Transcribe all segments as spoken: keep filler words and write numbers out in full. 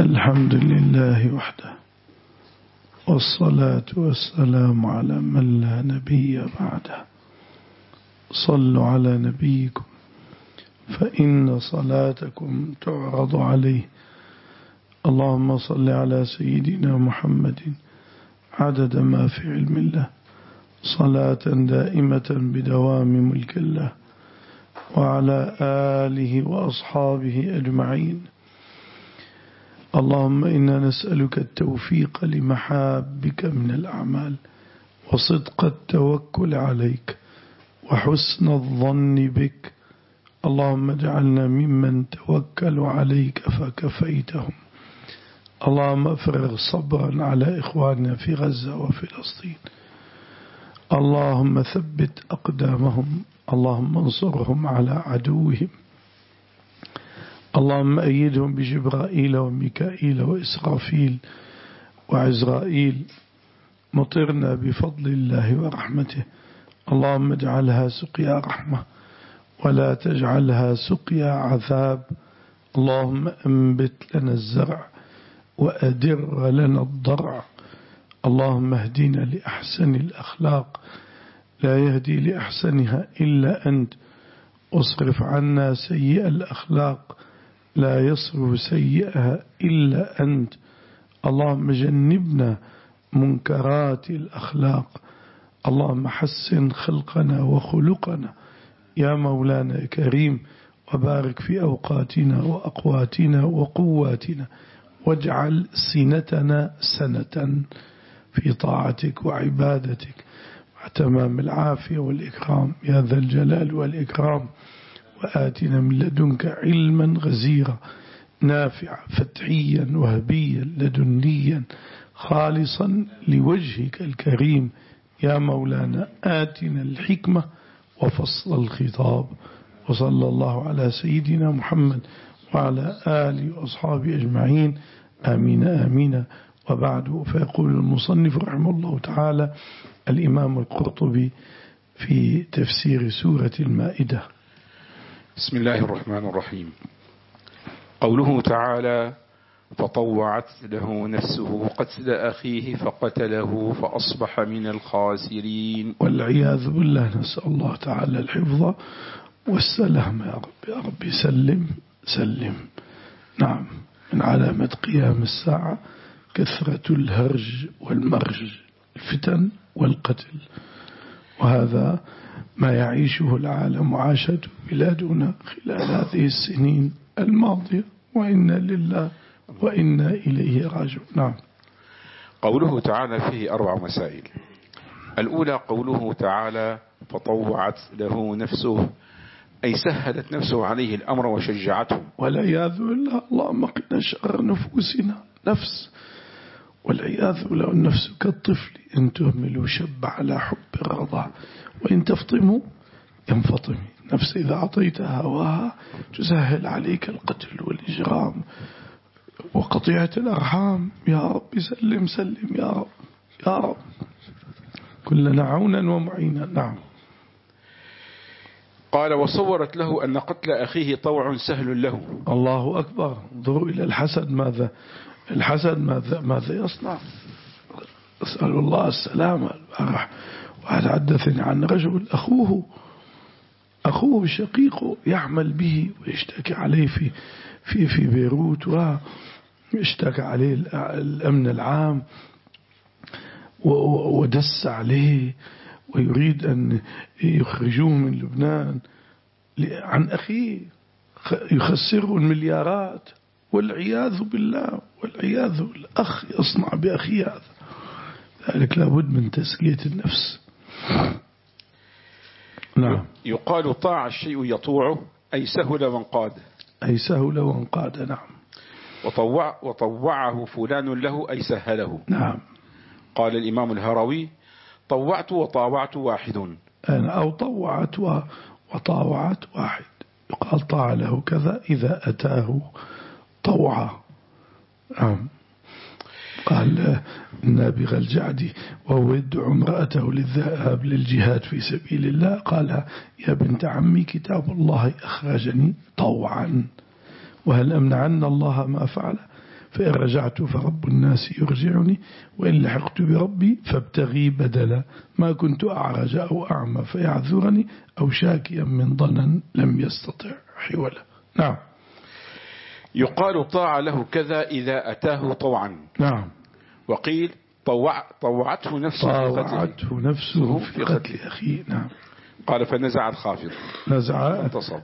الحمد لله وحده، والصلاة والسلام على من لا نبي بعده. صلوا على نبيكم فإن صلاتكم تعرض عليه. اللهم صل على سيدنا محمد عدد ما في علم الله، صلاة دائمة بدوام ملك الله، وعلى آله وأصحابه أجمعين. اللهم إنا نسألك التوفيق لمحابك من الأعمال، وصدق التوكل عليك، وحسن الظن بك. اللهم اجعلنا ممن توكلوا عليك فكفيتهم. اللهم افرغ صبرا على إخواننا في غزة وفلسطين. اللهم ثبت أقدامهم. اللهم انصرهم على عدوهم. اللهم أيدهم بجبرائيل وميكائيل وإسرافيل وعزرائيل. مطرنا بفضل الله ورحمته. اللهم اجعلها سقيا رحمة ولا تجعلها سقيا عذاب. اللهم أنبت لنا الزرع وأدر لنا الضرع. اللهم اهدنا لأحسن الأخلاق، لا يهدي لأحسنها إلا أنت. اصرف عنا سيئ الأخلاق، لا يصرف سيئها إلا أنت. اللهم جنبنا منكرات الأخلاق. اللهم حسن خلقنا وخلقنا يا مولانا كريم، وبارك في أوقاتنا وأقواتنا وقواتنا، واجعل سنتنا سنة في طاعتك وعبادتك مع تمام العافية والإكرام يا ذا الجلال والإكرام. وآتنا من لدنك علما غزيرا نافعا فتحيا وهبيا لدنيا خالصا لوجهك الكريم يا مولانا. آتنا الحكمة وفصل الخطاب. وصلى الله على سيدنا محمد وعلى آله وأصحابه أجمعين. آمين آمين. وبعد، فيقول المصنف رحمه الله تعالى الإمام القرطبي في تفسير سورة المائدة: بسم الله الرحمن الرحيم. قوله تعالى: فطوعت له نفسه قتل أخيه فقتله فأصبح من الخاسرين. والعياذ بالله، نسأل الله تعالى الحفظ والسلام يا رب. يا رب سلم سلم. نعم، من علامة قيام الساعة كثرة الهرج والمرج، الفتن والقتل، وهذا ما يعيشه العالم وعاشته بلادنا خلال هذه السنين الماضية، وإنا لله وإنا إليه راجعون. نعم. قوله تعالى فيه أربع مسائل. الأولى قوله تعالى: فطوعت له نفسه، أي سهلت نفسه عليه الأمر وشجعته. والعياذ بالله، اللهم قنا شر نفوسنا. نفس، والعياذ بالله، النفس كالطفل إن تهملوا شب على حب الرضا، وإن تفطموا ينفطم. نفس إذا أعطيتها هواها تسهل عليك القتل والإجرام وقطيعة الأرحام. يا رب سلم سلم يا رب يا رب، كلنا عونا ومعينا. نعم. قال: وصورت له أن قتل أخيه طوع سهل له. الله أكبر. انظروا إلى الحسد، ماذا الحسد ماذا ماذا يصنع. أسأل الله السلامة. البارح واحد حدثني عن رجل أخوه أخوه شقيقه يعمل به ويشتكي عليه في في في بيروت، ويشتكي عليه الأمن العام ودس عليه ويريد أن يخرجوه من لبنان عن أخيه، يخسره المليارات. والعياذ بالله والعياذ بالله. أخ يصنع بأخيه هذا، ذلك لابد من تزكية النفس. نعم. يقال: طاع الشيء يطوعه، أي سهل وانقاد. أي سهل وانقاد. نعم. وطوع وطوعه فلان له، أي سهله. نعم. قال الإمام الهروي: طوعت وطاوعت واحد. أنا أو طوعت وطاوعت واحد. يقال طاع له كذا إذا أتاه طوعا. نعم. قال النابغة الجعدي وهو يدعو امرأته للذهاب للجهاد في سبيل الله، قال: يا بنت عمي، كتاب الله أخرجني طوعا، وهل أمنعن الله ما فعل؟ فإن رجعت فرب الناس يرجعني وإن لحقت بربي فابتغي بدلا ما كنت أعرج أو أعمى فيعذرني أو شاكيا من ضنن لم يستطع حولا. نعم. يقال طاع له كذا إذا أتاه طوعا. نعم. وقيل طوع طوعته نفسه طوعته في نفسه في قتل أخيه. نعم. قال فنزع الخافض نزع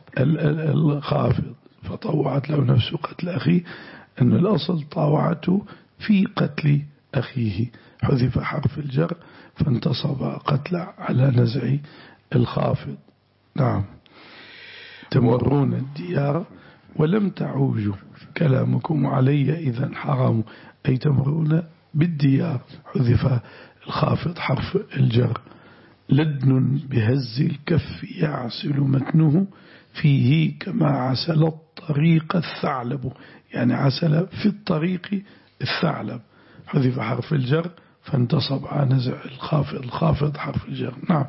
الخافض فطوعت له نفسه قتل أخيه، أن الأصل طوعته في قتل أخيه، حذف حرف الجر فانتصب قتل على نزع الخافض. نعم. تمرون الديار ولم تعوجوا كلامكم علي إذا حرام، أي تمرون بالديار، حذف الخافض حرف الجر. لدن بهز الكف يعسل متنه فيه كما عسل الطريق الثعلب، يعني عسل في الطريق الثعلب، حذف حرف الجر فانتصب على نزع الخافض، الخافض حرف الجر. نعم.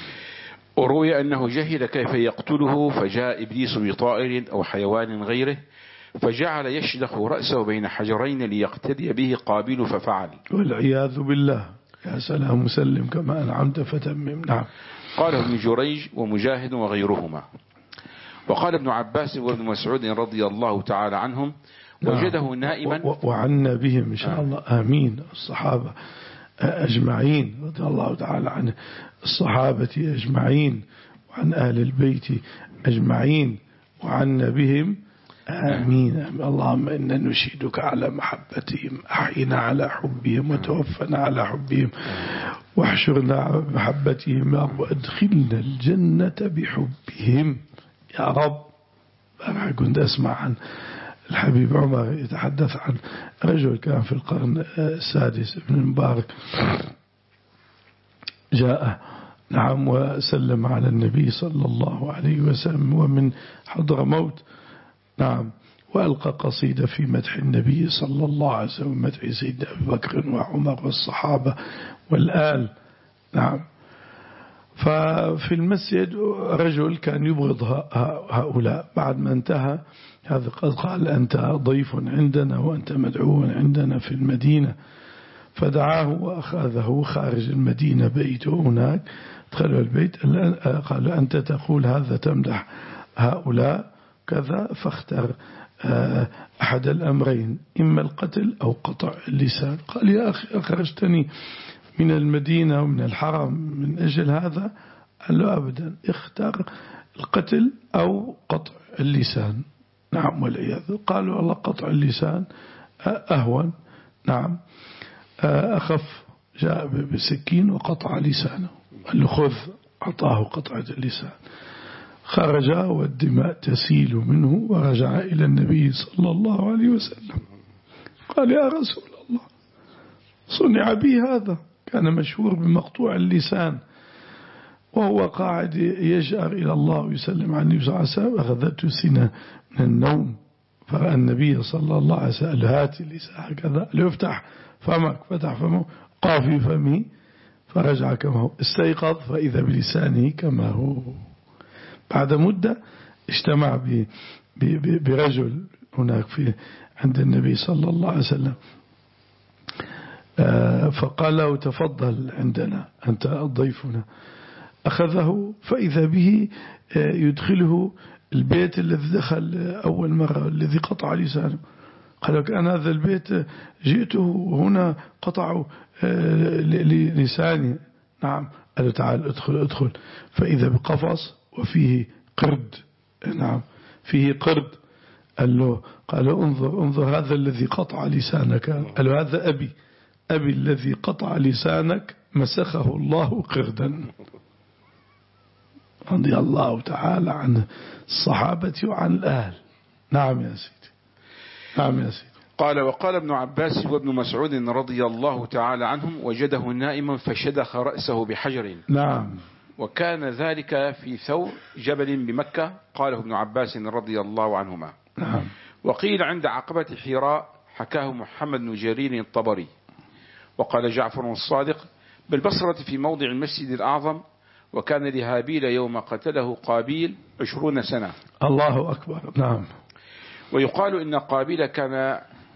وروي أنه جهل كيف يقتله فجاء إبليس بطائر أو حيوان غيره فجعل يشدخ رأسه بين حجرين ليقتدي به قابيل ففعل، والعياذ بالله. يا سلام مسلم كما أنعمت فتمم. نعم. قال ابن جريج ومجاهد وغيرهما. وقال ابن عباس وابن مسعود رضي الله تعالى عنهم وجده نائما، وعنا بهم إن شاء الله آمين الصحابة أجمعين رضي الله تعالى عن الصحابة أجمعين وعن أهل البيت أجمعين وعنا بهم آمين. اللهم إنا نشهدك على محبتهم، أحينا على حبهم وتوفنا على حبهم واحشرنا بمحبتهم يا رب، وأدخلنا الجنة بحبهم يا رب. أنا كنت أسمع عن الحبيب عمر يتحدث عن رجل كان في القرن السادس ابن المبارك جاء نعم وسلم على النبي صلى الله عليه وسلم ومن حضر موت نعم، وألقى قصيدة في مدح النبي صلى الله عليه وسلم، مدح سيدنا أبي بكر وعمر والصحابة والآل. نعم. ففي المسجد رجل كان يبغض هؤلاء، بعد ما انتهى هذا قد قال أنت ضيف عندنا وأنت مدعو عندنا في المدينة، فدعاه وأخذه خارج المدينة بيته هناك، دخلوا البيت قال أنت تقول هذا تمدح هؤلاء كذا، فاختر أحد الأمرين إما القتل أو قطع اللسان. قال يا أخي أخرجتني من المدينة ومن الحرم من أجل هذا؟ قال له أبدا، اختار القتل أو قطع اللسان. نعم والعياذ. قالوا والله قطع اللسان أهون. نعم. أخف، جاء بسكين وقطع لسانه، قال له خذ، أعطاه قطعة اللسان، خرج والدماء تسيل منه ورجع إلى النبي صلى الله عليه وسلم قال يا رسول الله صنع بي هذا، كان مشهور بمقطوع اللسان وهو قاعد يجأر إلى الله ويسلم عن النبي صلى الله عليه وسلم، أخذته سنة من النوم فرأى النبي صلى الله عليه وسلم هات اللسان هكذا ليفتح فمك، فتح فمه قاف في فمه فرجع كما هو، استيقظ فإذا بلسانه كما هو. بعد مدة اجتمع ب ب برجل هناك في عند النبي صلى الله عليه وسلم، فقال له تفضل عندنا أنت ضيفنا، أخذه فإذا به يدخله البيت الذي دخل أول مرة الذي قطع لسانه. قال كان هذا البيت جئته هنا قطعوا لساني. نعم. قال تعال ادخل ادخل، فإذا بقفص وفيه قرد. نعم فيه قرد. قال له قال انظر انظر هذا الذي قطع لسانك، قال له هذا أبي أبي الذي قطع لسانك مسخه الله قردا. رضي الله تعالى عن الصحابة وعن الأهل. نعم يا سيدي. نعم يا سيدي. قال وقال ابن عباس وابن مسعود رضي الله تعالى عنهم وجده نائما فشدخ رأسه بحجر. نعم. وكان ذلك في ثور جبل بمكة، قاله ابن عباس رضي الله عنهما. نعم. وقيل عند عقبة حراء، حكاه محمد بن جرير الطبري. وقال جعفر الصادق بالبصرة في موضع المسجد الأعظم، وكان لهابيل يوم قتله قابيل عشرون سنة. الله أكبر. نعم. ويقال إن قابيل كان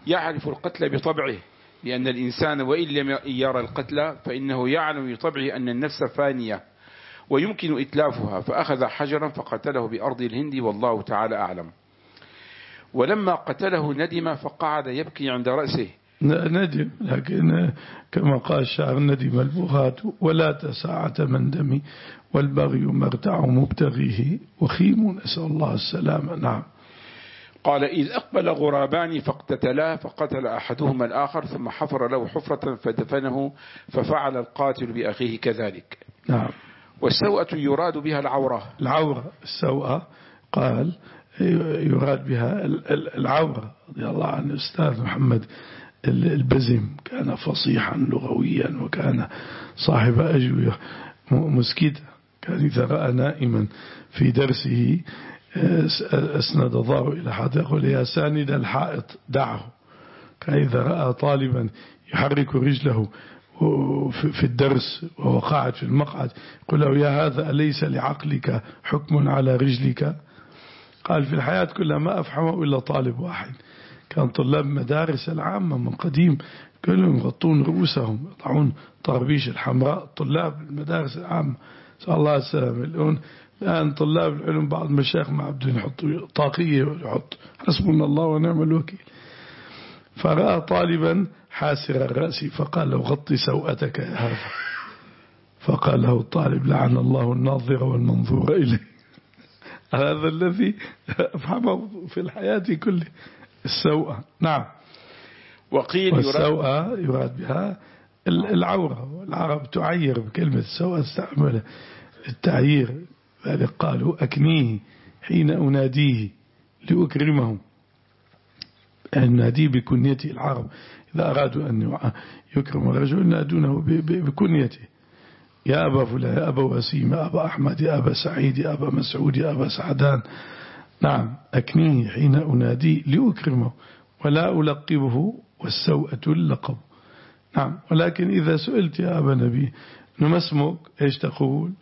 يعرف القتل بطبعه، لأن الإنسان وإن لم يرى القتل فإنه يعلم بطبعه أن النفس فانية ويمكن إتلافها، فأخذ حجرا فقتله بأرض الهند والله تعالى أعلم. ولما قتله ندم فقعد يبكي عند رأسه. ندم، لكن كما قال الشاعر: ندم البغاة ولا تساعة من دمي والبغي مرتع مبتغيه وخيم، نسأل الله السلامة. نعم. قال: إذ أقبل غرابان فاقتتلا فقتل أحدهما الآخر ثم حفر له حفرة فدفنه، ففعل القاتل بأخيه كذلك. نعم. والسوءة يراد بها العورة. العورة، السوءة قال يراد بها العورة. رضي الله عن الأستاذ محمد البزم، كان فصيحا لغويا وكان صاحب أجوبة مسكتة. كان إذا رأى نائما في درسه أسند ظهره إلى حد يقول: يا ساند الحائط دعه. كان إذا رأى طالبا يحرك رجله في الدرس وهو قاعد في المقعد يقول له: يا هذا أليس لعقلك حكم على رجلك؟ قال: في الحياة كلها ما أفهمه إلا طالب واحد. كان طلاب مدارس العامة من قديم كلهم يغطون رؤوسهم، يضعون طربيش الحمراء، طلاب المدارس العامة، صلى الله عليه وسلم. الآن طلاب العلم بعض المشايخ ما عبدون يحطوا طاقية ويحط حسبنا الله ونعم الوكيل. فرأى طالبا حاسر الرأس فقال له: غطي سوءتك يا هذا. فقال له الطالب: لعن الله الناظر والمنظور إليه. هذا الذي أفهمه في الحياة كله، السوءة. نعم. وقيل والسوءة يراد بها العورة، والعرب تعير بكلمة السوءة، استعمل التعيير، ذلك قالوا: أكنيه حين أناديه لأكرمه. ناديه بكنيته. العرب إذا أرادوا أن يكرم الرجل نادونه بكنيته: يا أبا فلان، يا أبا وسيم، يا أبا أحمد، يا أبا سعيد، يا أبا مسعود، يا أبا سعدان. نعم. أكنيه حين أناديه لأكرمه ولا ألقبه، والسوءة اللقب. نعم. ولكن إذا سئلت يا أبا نبي ما اسمك، إيش تقول؟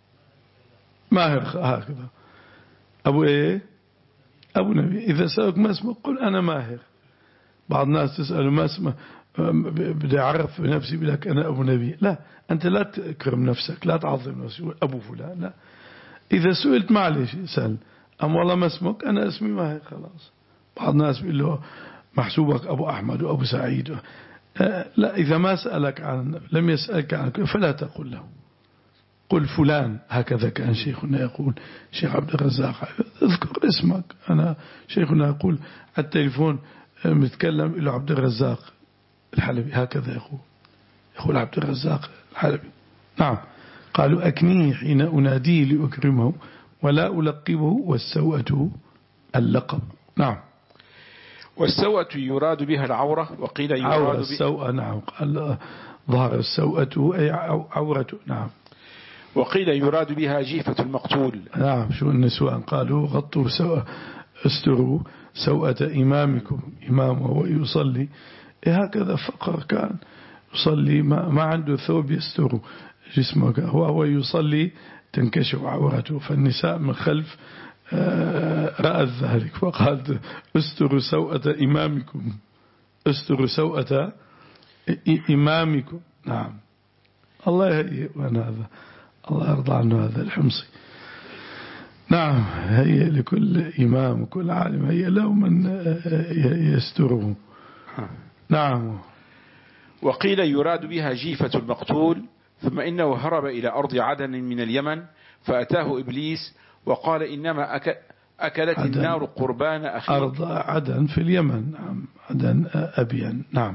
ماهر، هكذا. أبو إيه؟ أبو نبي. إذا سألك ما اسمك قل أنا ماهر. بعض الناس تسأله ما اسمه، بدي أعرف نفسي بلك أنا أبو نبي. لا، أنت لا تكرم نفسك، لا تعظم نفسك أبو فلان، لا. إذا سئلت معلش سأل، أم والله ما اسمك، أنا اسمي ماهر، خلاص. بعض الناس بيقول له محسوبك أبو أحمد وأبو سعيد. لا، إذا ما سألك عن لم يسألك عن فلا تقل له، قل فلان. هكذا كان شيخنا يقول، شيخ عبد الرزاق: اذكر اسمك. أنا شيخنا يقول على التليفون متكلم إلى عبد الرزاق الحلبي، هكذا يقول يقول عبد الرزاق الحلبي. نعم. قالوا: أكنيه حين أناديه لأكرمه ولا ألقبه، والسوءة اللقب. نعم. والسوءة يراد بها العورة. وقيل يراد عورة السوءة. نعم. قال ظهر السوءة أي عورته. نعم. وقيل يراد بها جيفة المقتول. نعم. شو النسوان قالوا: غطوا سوء استروا سوءة إمامكم. إمام وهو يصلي هكذا فقر، كان يصلي ما, ما عنده ثوب يستر جسمه، وهو يصلي تنكشف عورته، فالنساء من خلف رأت ذلك فقالت: استروا سوءة إمامكم، استروا سوءة إمامكم. نعم. الله يهيئ هذا، الله يرضى عنه هذا الحمصي. نعم. هي لكل إمام وكل عالم هي له من يستره. نعم. وقيل يراد بها جيفة المقتول. ثم إنه هرب إلى أرض عدن من اليمن فأتاه إبليس وقال: إنما أك... أكلت عدن. النار قربان أخيك. أرض عدن في اليمن. نعم. عدن أبين. نعم.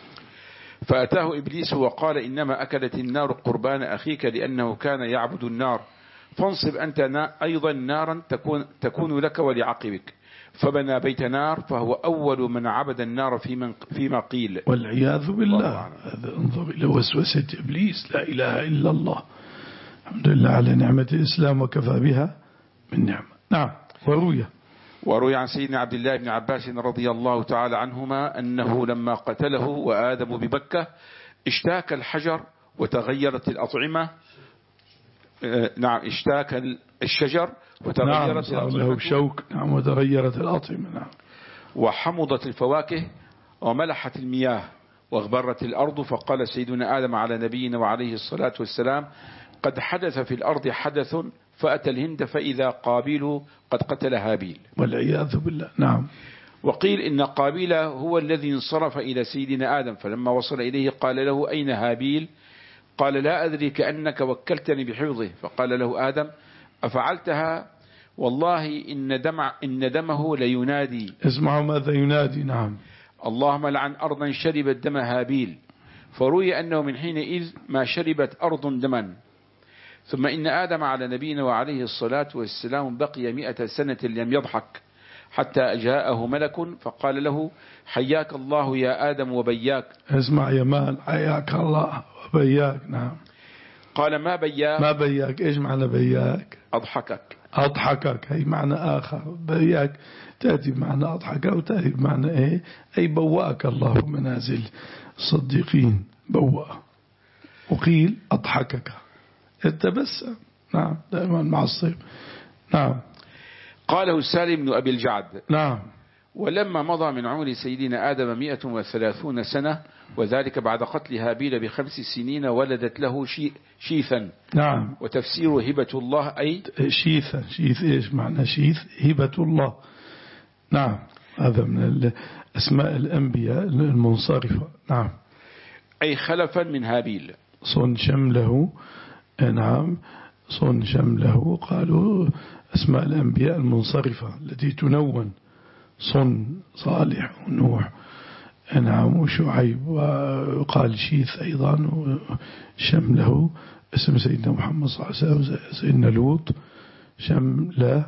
فأتاه إبليس وقال: إنما أكلت النار قربان أخيك لأنه كان يعبد النار، فانصب أنت أيضا نارا تكون, تكون لك ولعقبك. فبنى بيت نار فهو أول من عبد النار فيما, فيما قيل. والعياذ بالله. هذا انظر إلى وسوسة إبليس. لا إله إلا الله. الحمد لله على نعمة الإسلام وكفى بها من نعمة. نعم. وروي وروي عن سيدنا عبد الله بن عباس رضي الله تعالى عنهما أنه لما قتله وآدم ببكة اشتاك الحجر وتغيرت الأطعمة. نعم. اشتاك الشجر وتغيرت نعم. له شوك. نعم. وتغيرت الأطعمة. نعم. وحمضت الفواكه. وملحت المياه واغبرت الأرض. فقال سيدنا آدم على نبينا وعليه الصلاة والسلام: قد حدث في الأرض حدث. فأتى الهند فإذا قابيل قد قتل هابيل، والعياذ بالله. نعم. وقيل إن قابيل هو الذي انصرف إلى سيدنا آدم، فلما وصل إليه قال له: أين هابيل؟ قال: لا أدري، كأنك وكلتني بحفظه. فقال له آدم: أفعلتها؟ والله إن, دمع إن دمه لينادي. اسمعوا ماذا ينادي. نعم. اللهم لعن أرضا شربت دم هابيل. فروي أنه من حينئذ ما شربت أرض دما. ثم إن آدم على نبينا وعليه الصلاة والسلام بقي مئة سنة لم يضحك، حتى جاءه ملك فقال له: حياك الله يا آدم وبياك. اسمع يا مان، حياك الله وبياك. نعم. قال: ما بياك؟ ما بياك إيش معنى بياك؟ أضحكك. أضحكك هي معنى آخر. بياك تأتي بمعنى أضحك أو تأتي بمعنى إيه؟ أي بوأك الله منازل الصديقين. بوأ. وقيل أضحكك التبسم. نعم، دائما مع الصيف. نعم. قاله سالم بن أبي الجعد. نعم. ولما مضى من عمر سيدنا آدم مئة وثلاثون سنة، وذلك بعد قتل هابيل بخمس سنين، ولدت له شي شيثا. نعم. وتفسير هبة الله أي شيثا. شيث إيش معنى شيث؟ هبة الله. نعم، هذا من أسماء الأنبياء المنصرفة. نعم. أي خلفا من هابيل. صن شمله. نعم، صن شمله. قالوا أسماء الأنبياء المنصرفة التي تنون: صن، صالح، ونوح، نعم، وشعيب. وقال شيث أيضا. شمله اسم سيدنا محمد صلى الله عليه وسلم. سيدنا لوط شمله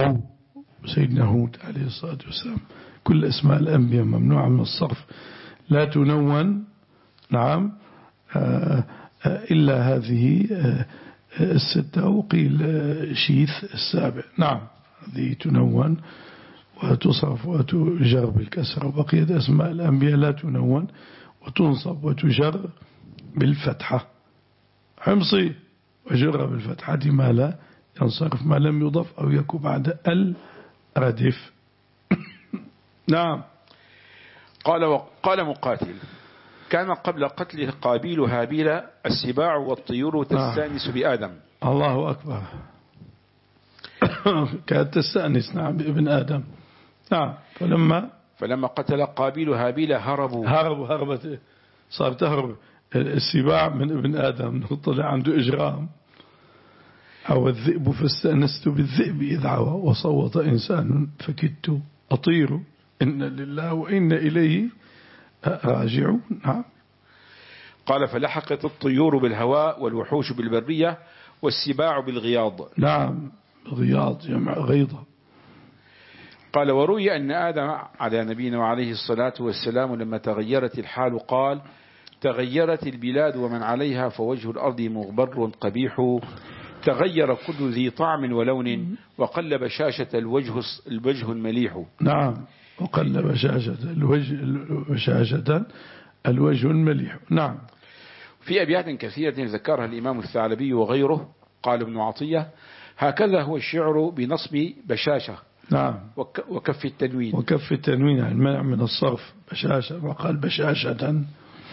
سيدنا هود عليه الصلاة والسلام. كل أسماء الأنبياء ممنوعة من الصرف، لا تنون. نعم. إلا هذه الستة. وقيل شيث السابع. نعم، هذه تنون وتصرف وتجر بالكسر. وبقية أسماء الأنبياء لا تنون وتنصب وتجر بالفتحة. حمصي وجر بالفتحة ما لا ينصرف، ما لم يضف أو يكون بعد الردف. نعم. قال وقال مقاتل: كان قبل قتل قابيل هابيل السباع والطيور تستانس بآدم. الله أكبر. كانت تستأنس. نعم، بابن آدم. نعم. فلما فلما قتل قابيل هابيل هربوا هربوا هربت صار تهرب السباع من ابن آدم. طلع عنده إجرام. أو الذئب فاستأنست بالذئب إذ عوى وصوت إنسان فكدت أطير إن لله وإن إليه راجعون. نعم. قال: فلحقت الطيور بالهواء والوحوش بالبرية والسباع بالغياض. نعم، غياض جمع غيضة. قال: وروي أن آدم على نبينا وعليه الصلاة والسلام لما تغيرت الحال قال: تغيرت البلاد ومن عليها فوجه الأرض مغبر قبيح، تغير كل ذي طعم ولون وقلب شاشة الوجه الوجه المليح. نعم، وقلب شاشة الوجه شاشة الوجه المليح. نعم. في أبيات كثيرة ذكرها الإمام الثعلبي وغيره. قال ابن عطية: هكذا هو الشعر بنصب بشاشة. نعم. وكف التنوين. وكف التنوين يعني المنع من الصرف. بشاشة. وقال بشاشة.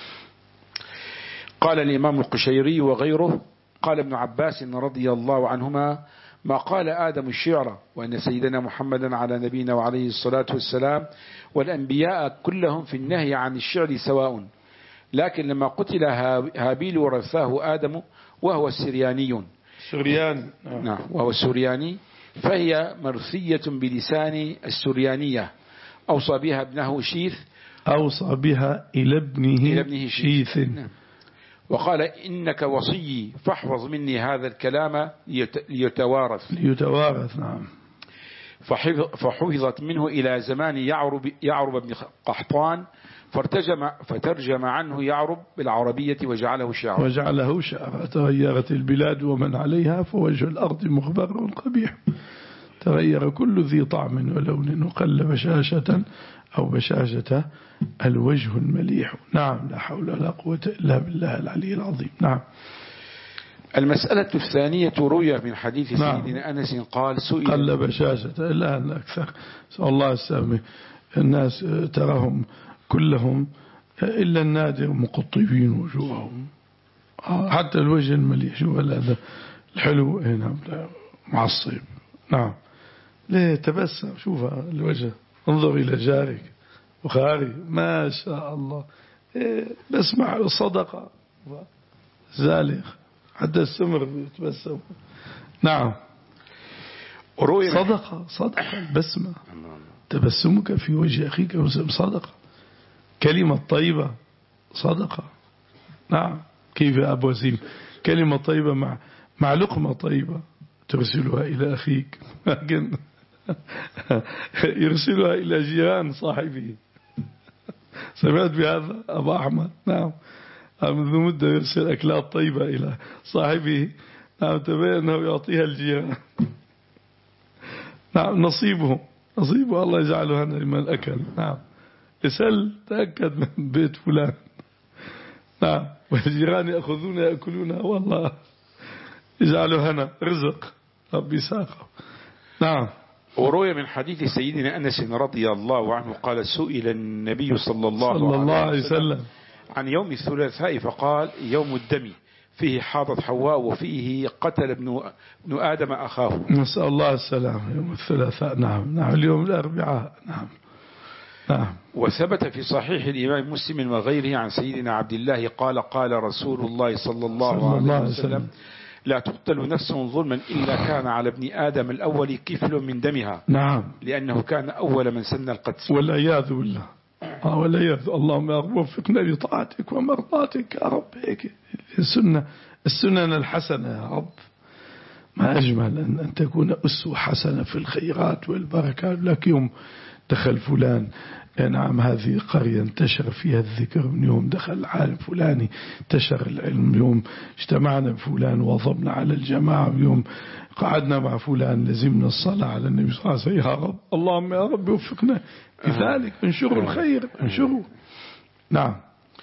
قال الإمام القشيري وغيره. قال ابن عباس رضي الله عنهما: ما قال آدم الشعر، وأن سيدنا محمدا على نبينا وعليه الصلاة والسلام والأنبياء كلهم في النهي عن الشعر سواء، لكن لما قتل هابيل ورثاه آدم وهو السرياني سريان. نعم، وهو السرياني، فهي مرثية بلسان السريانية. أوصى بها ابنه شيث. أوصى بها إلى ابنه, إلى ابنه شيث. نعم. وقال: إنك وصي فاحفظ مني هذا الكلام ليتوارث. ليتوارث. نعم. فحفظت منه إلى زمان يعرب, يعرب بن قحطان، فارتجم فترجم عنه يعرب بالعربية وجعله شعرا. وجعله شعرا. تغيرت البلاد ومن عليها فوجه الأرض مغبر قبيح، تغير كل ذي طعم ولون وقلب شاشة أو بشاشة الوجه المليح. نعم. لا حول ولا قوة إلا بالله العلي العظيم. نعم. المسألة الثانية روي من حديث نعم. سيدنا أنس قال: سئل قلب شاشة. الآن أكثر سأل الله السلامة الناس تراهم كلهم إلا النادر مقطبين وجوههم، حتى الوجه المليح، شوف هذا الحلو هنا معصب. نعم، ليه تبسم، شوف الوجه، انظر إلى جارك بخاري ما شاء الله، إيه بسمع صدقة زالغ حتى السمر يتبسم. نعم، صدقة صدقة البسمة، تبسمك في وجه أخيك صدقة، كلمة طيبة صدقة. نعم، كيف يا أبو وسيم، كلمة طيبة مع مع لقمة طيبة ترسلها إلى أخيك، لكن يرسلها إلى جيران صاحبه. سمعت بهذا أبو أحمد؟ نعم، منذ مدة يرسل أكلات طيبة إلى صاحبه. نعم، تبين أنه يعطيها الجيران. نعم، نصيبه نصيبه الله يجعله هنا لمن أكل. نعم، اسأل تأكد من بيت فلان. نعم، والجيران يأخذون يأكلونها، والله يجعله هنا رزق ربي ساقه. نعم. وروي من حديث سيدنا أنس رضي الله عنه قال سئل النبي صلى الله, صلى الله عليه وسلم عن يوم الثلاثاء فقال يوم الدم فيه حاضت حواء وفيه قتل ابن, ابن آدم أخاه. نسأل الله السلام. يوم الثلاثاء. نعم نعم اليوم الأربعاء. نعم نعم. وثبت في صحيح الإمام مسلم وغيره عن سيدنا عبد الله قال قال رسول الله صلى الله, صلى الله عليه وسلم, وسلم لا تقتل نفس ظلما إلا كان على ابن آدم الأول كفل من دمها. نعم، لأنه كان أول من سن القتل. والعياذ بالله. آه والعياذ. اللهم وفقنا لطاعتك ومرضاتك يا رب. هيك السنة السنن الحسنة يا رب. ما أجمل أن تكون أسوة حسنة في الخيرات والبركات. لك يوم دخل فلان، نعم هذه قرية انتشر فيها الذكر، من يوم دخل العالم فلاني انتشر العلم، يوم اجتمعنا بفلان وظبنا على الجماعة، يوم قعدنا مع فلان لزمنا الصلاة على النبي صلى الله عليه وسلم. يا رب اللهم يا رب وفقنا لذلك، انشروا الخير انشروا. نعم.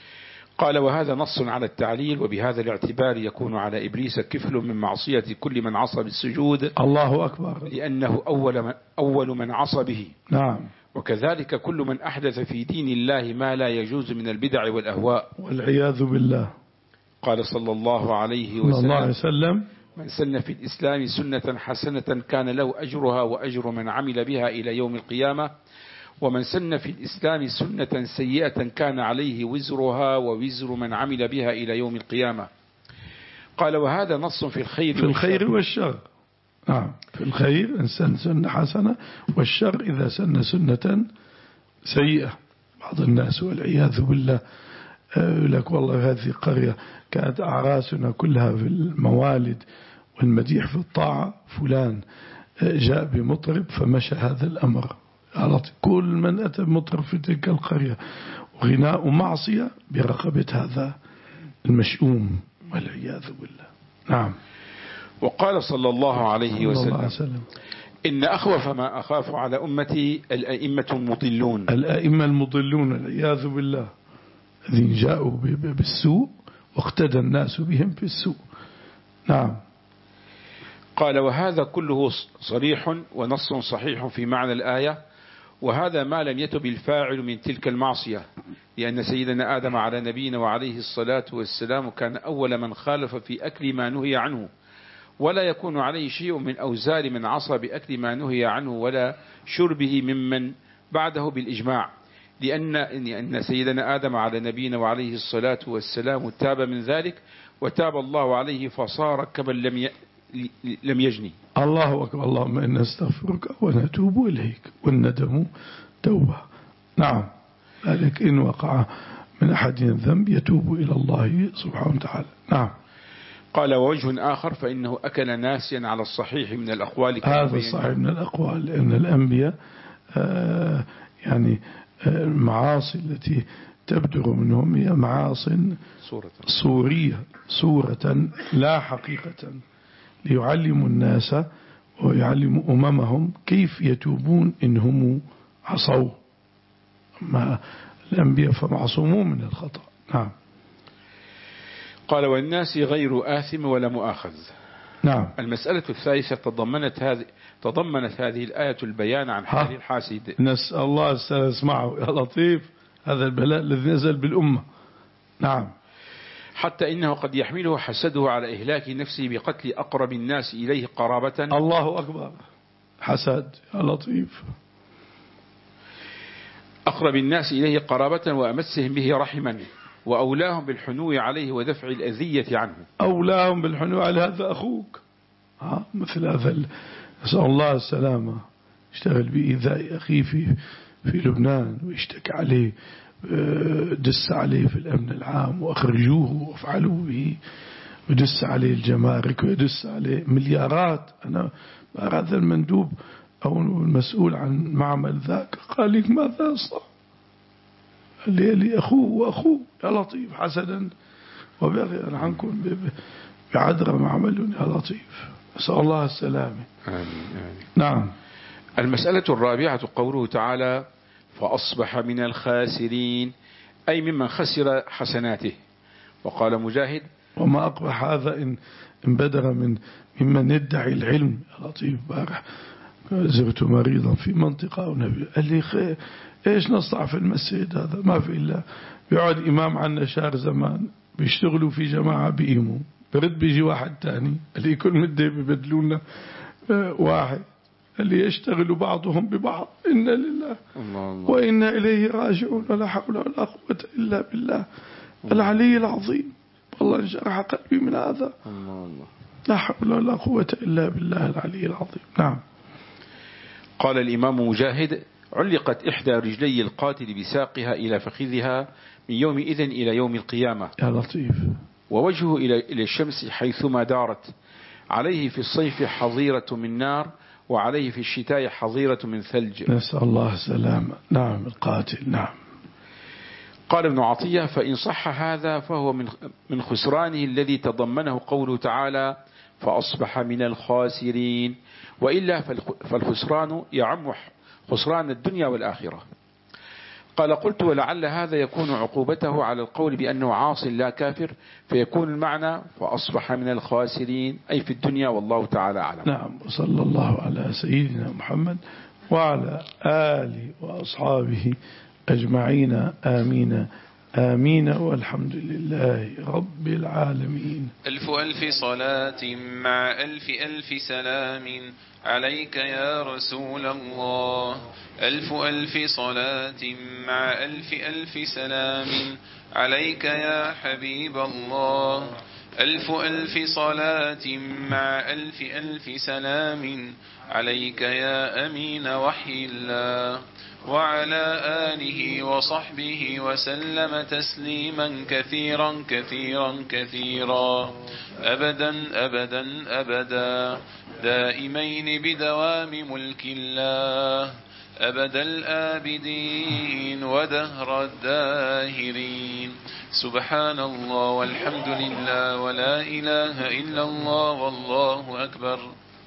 قال وهذا نص على التعليل، وبهذا الاعتبار يكون على إبليس كفل من معصية كل من عصى بالسجود. الله أكبر. لأنه أول من, أول من عصى به. نعم. وكذلك كل من أحدث في دين الله ما لا يجوز من البدع والأهواء والعياذ بالله. قال صلى الله عليه وسلم, الله عليه وسلم من سن في الإسلام سنة حسنة كان له أجرها وأجر من عمل بها إلى يوم القيامة، ومن سن في الإسلام سنة سيئة كان عليه وزرها ووزر من عمل بها إلى يوم القيامة. قال وهذا نص في الخير في الخير والشر. نعم، في الخير إن سن سنة حسنة، والشر إذا سن سنة سيئة. بعض الناس والعياذ بالله يقول لك والله هذه قرية كانت أعراسنا كلها في الموالد والمديح في الطاعة، فلان جاء بمطرب فمشى هذا الأمر. كل من أتى بمطرب في تلك القرية وغناء معصية برقبة هذا المشؤوم والعياذ بالله. نعم. وقال صلى الله عليه وسلم, الله وسلم إن أخوف ما أخاف على أمتي الأئمة المضلون. الأئمة المضلون العياذ بالله، الذين جاءوا بالسوء واقتدى الناس بهم في السوء. نعم. قال وهذا كله صريح ونص صحيح في معنى الآية، وهذا ما لم يتب الفاعل من تلك المعصية، لأن سيدنا آدم على نبينا وعليه الصلاة والسلام كان أول من خالف في أكل ما نهي عنه، ولا يكون عليه شيء من أوزار من عصى بأكل ما نهي عنه ولا شربه ممن بعده بالإجماع، لأن أن سيدنا آدم على نبينا وعليه الصلاة والسلام تاب من ذلك، وتاب الله عليه فصار كمن لم ي... لم يجني. الله أكبر. اللهم إنا نستغفرك ونتوب إليك، والندم توبة. نعم. ذلك إن وقع من أحد الذنب يتوب إلى الله سبحانه وتعالى. نعم. قال ووجه آخر فإنه أكل ناسيا على الصحيح من الأقوال. هذا الصحيح من الأقوال، لأن الأنبياء آه يعني آه المعاصي التي تبدر منهم هي معاصي صورية، صورة لا حقيقة، ليعلموا الناس ويعلموا أممهم كيف يتوبون إن هم عصوا. أما الأنبياء فمعصومون من الخطأ. نعم. قال والناس غير آثم ولا مؤاخذ. نعم. المسألة الثالثة تضمنت هذه تضمنت هذه الآية البيان عن حال الحاسد. نسأل الله السلامة. اسمعوا يا لطيف، هذا البلاء الذي نزل بالأمة. نعم. حتى إنه قد يحمله حسده على إهلاك نفسه بقتل أقرب الناس إليه قرابة. الله أكبر. حسد يا لطيف. أقرب الناس إليه قرابة وأمسهم به رحما وأولاهم بالحنو عليه ودفع الأذية عنه. أولاهم بالحنو على هذا أخوك. ها مثل هذا. نسأل الله السلامة. اشتغل بإيذاء أخيه في في لبنان ويشتكي عليه، دس عليه في الأمن العام وأخرجوه وافعلوا به، ودس عليه الجمارك ويدس عليه مليارات. أنا هذا المندوب أو المسؤول عن معمل ذاك قال لي ماذا صار؟ قال لي, لي أخوه وأخوه يا لطيف حسدا وبغيا عنكم بعذر معمل يا لطيف. أسأل الله السلامة. آمين آمين. نعم. المسألة الرابعة قوله تعالى فأصبح من الخاسرين، أي ممن خسر حسناته. وقال مجاهد وما أقبح هذا إن بدر من ممن يدعي العلم. يا لطيف بارح زرت مريضا في منطقة ونبي قال لي خير إيش نصنع في المسجد هذا؟ ما في إلا بيقعد إمام عنا شهر زمان بيشتغلوا في جماعة بيقيموا، برد بيجي واحد تاني اللي كل مدة بيبدلونا واحد اللي يشتغلوا بعضهم ببعض. إنا لله الله الله. وإنا إليه راجعون ولا حول ولا قوة إلا بالله العلي العظيم. والله انشرح قلبي من هذا. الله الله. لا حول ولا قوة إلا بالله العلي العظيم. نعم. قال الإمام مجاهد علقت إحدى رجلي القاتل بساقها إلى فخذها من يومئذ إلى يوم القيامة. يا لطيف. ووجهه إلى الشمس حيثما دارت، عليه في الصيف حظيرة من نار وعليه في الشتاء حظيرة من ثلج. نسأل الله السلامة. نعم القاتل. نعم. قال ابن عطية فإن صح هذا فهو من من خسرانه الذي تضمنه قوله تعالى فأصبح من الخاسرين، وإلا فالخسران يعم خسران الدنيا والآخرة. قال قلت ولعل هذا يكون عقوبته على القول بأنه عاص لا كافر، فيكون المعنى فأصبح من الخاسرين أي في الدنيا، والله تعالى أعلم. نعم. وصلى الله على سيدنا محمد وعلى آله وأصحابه أجمعين. آمين آمين والحمد لله رب العالمين. ألف ألف صلاة مع ألف ألف سلام عليك يا رسول الله. ألف ألف صلاة مع ألف ألف سلام عليك يا حبيب الله. ألف ألف صلاة مع ألف ألف سلام عليك يا أمين وحي الله. وعلى آله وصحبه وسلم تسليما كثيرا كثيرا كثيرا أبدا أبدا أبدا دائمين بدوام ملك الله أبد الآبدين ودهر الداهرين. سبحان الله والحمد لله ولا إله إلا الله والله أكبر.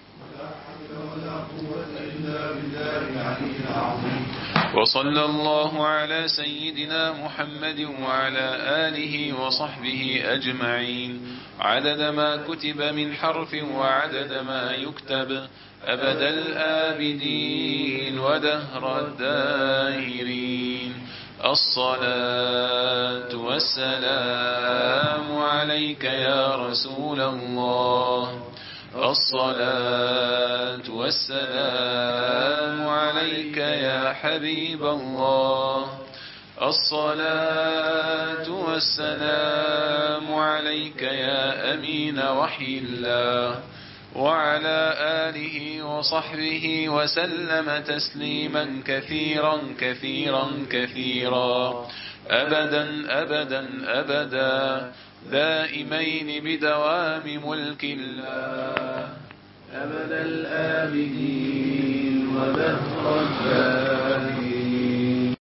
وصلى الله على سيدنا محمد وعلى آله وصحبه أجمعين عدد ما كتب من حرف وعدد ما يكتب أبد الآبدين ودهر الداهرين. الصلاة والسلام عليك يا رسول الله. الصلاة والسلام عليك يا حبيب الله. الصلاة والسلام عليك يا أمين وحي الله. وعلى آله وصحبه وسلم تسليما كثيرا كثيرا كثيرا أبدا أبدا أبدا دائمين بدوام ملك الله أبد الآبدين ودهر الداهرين.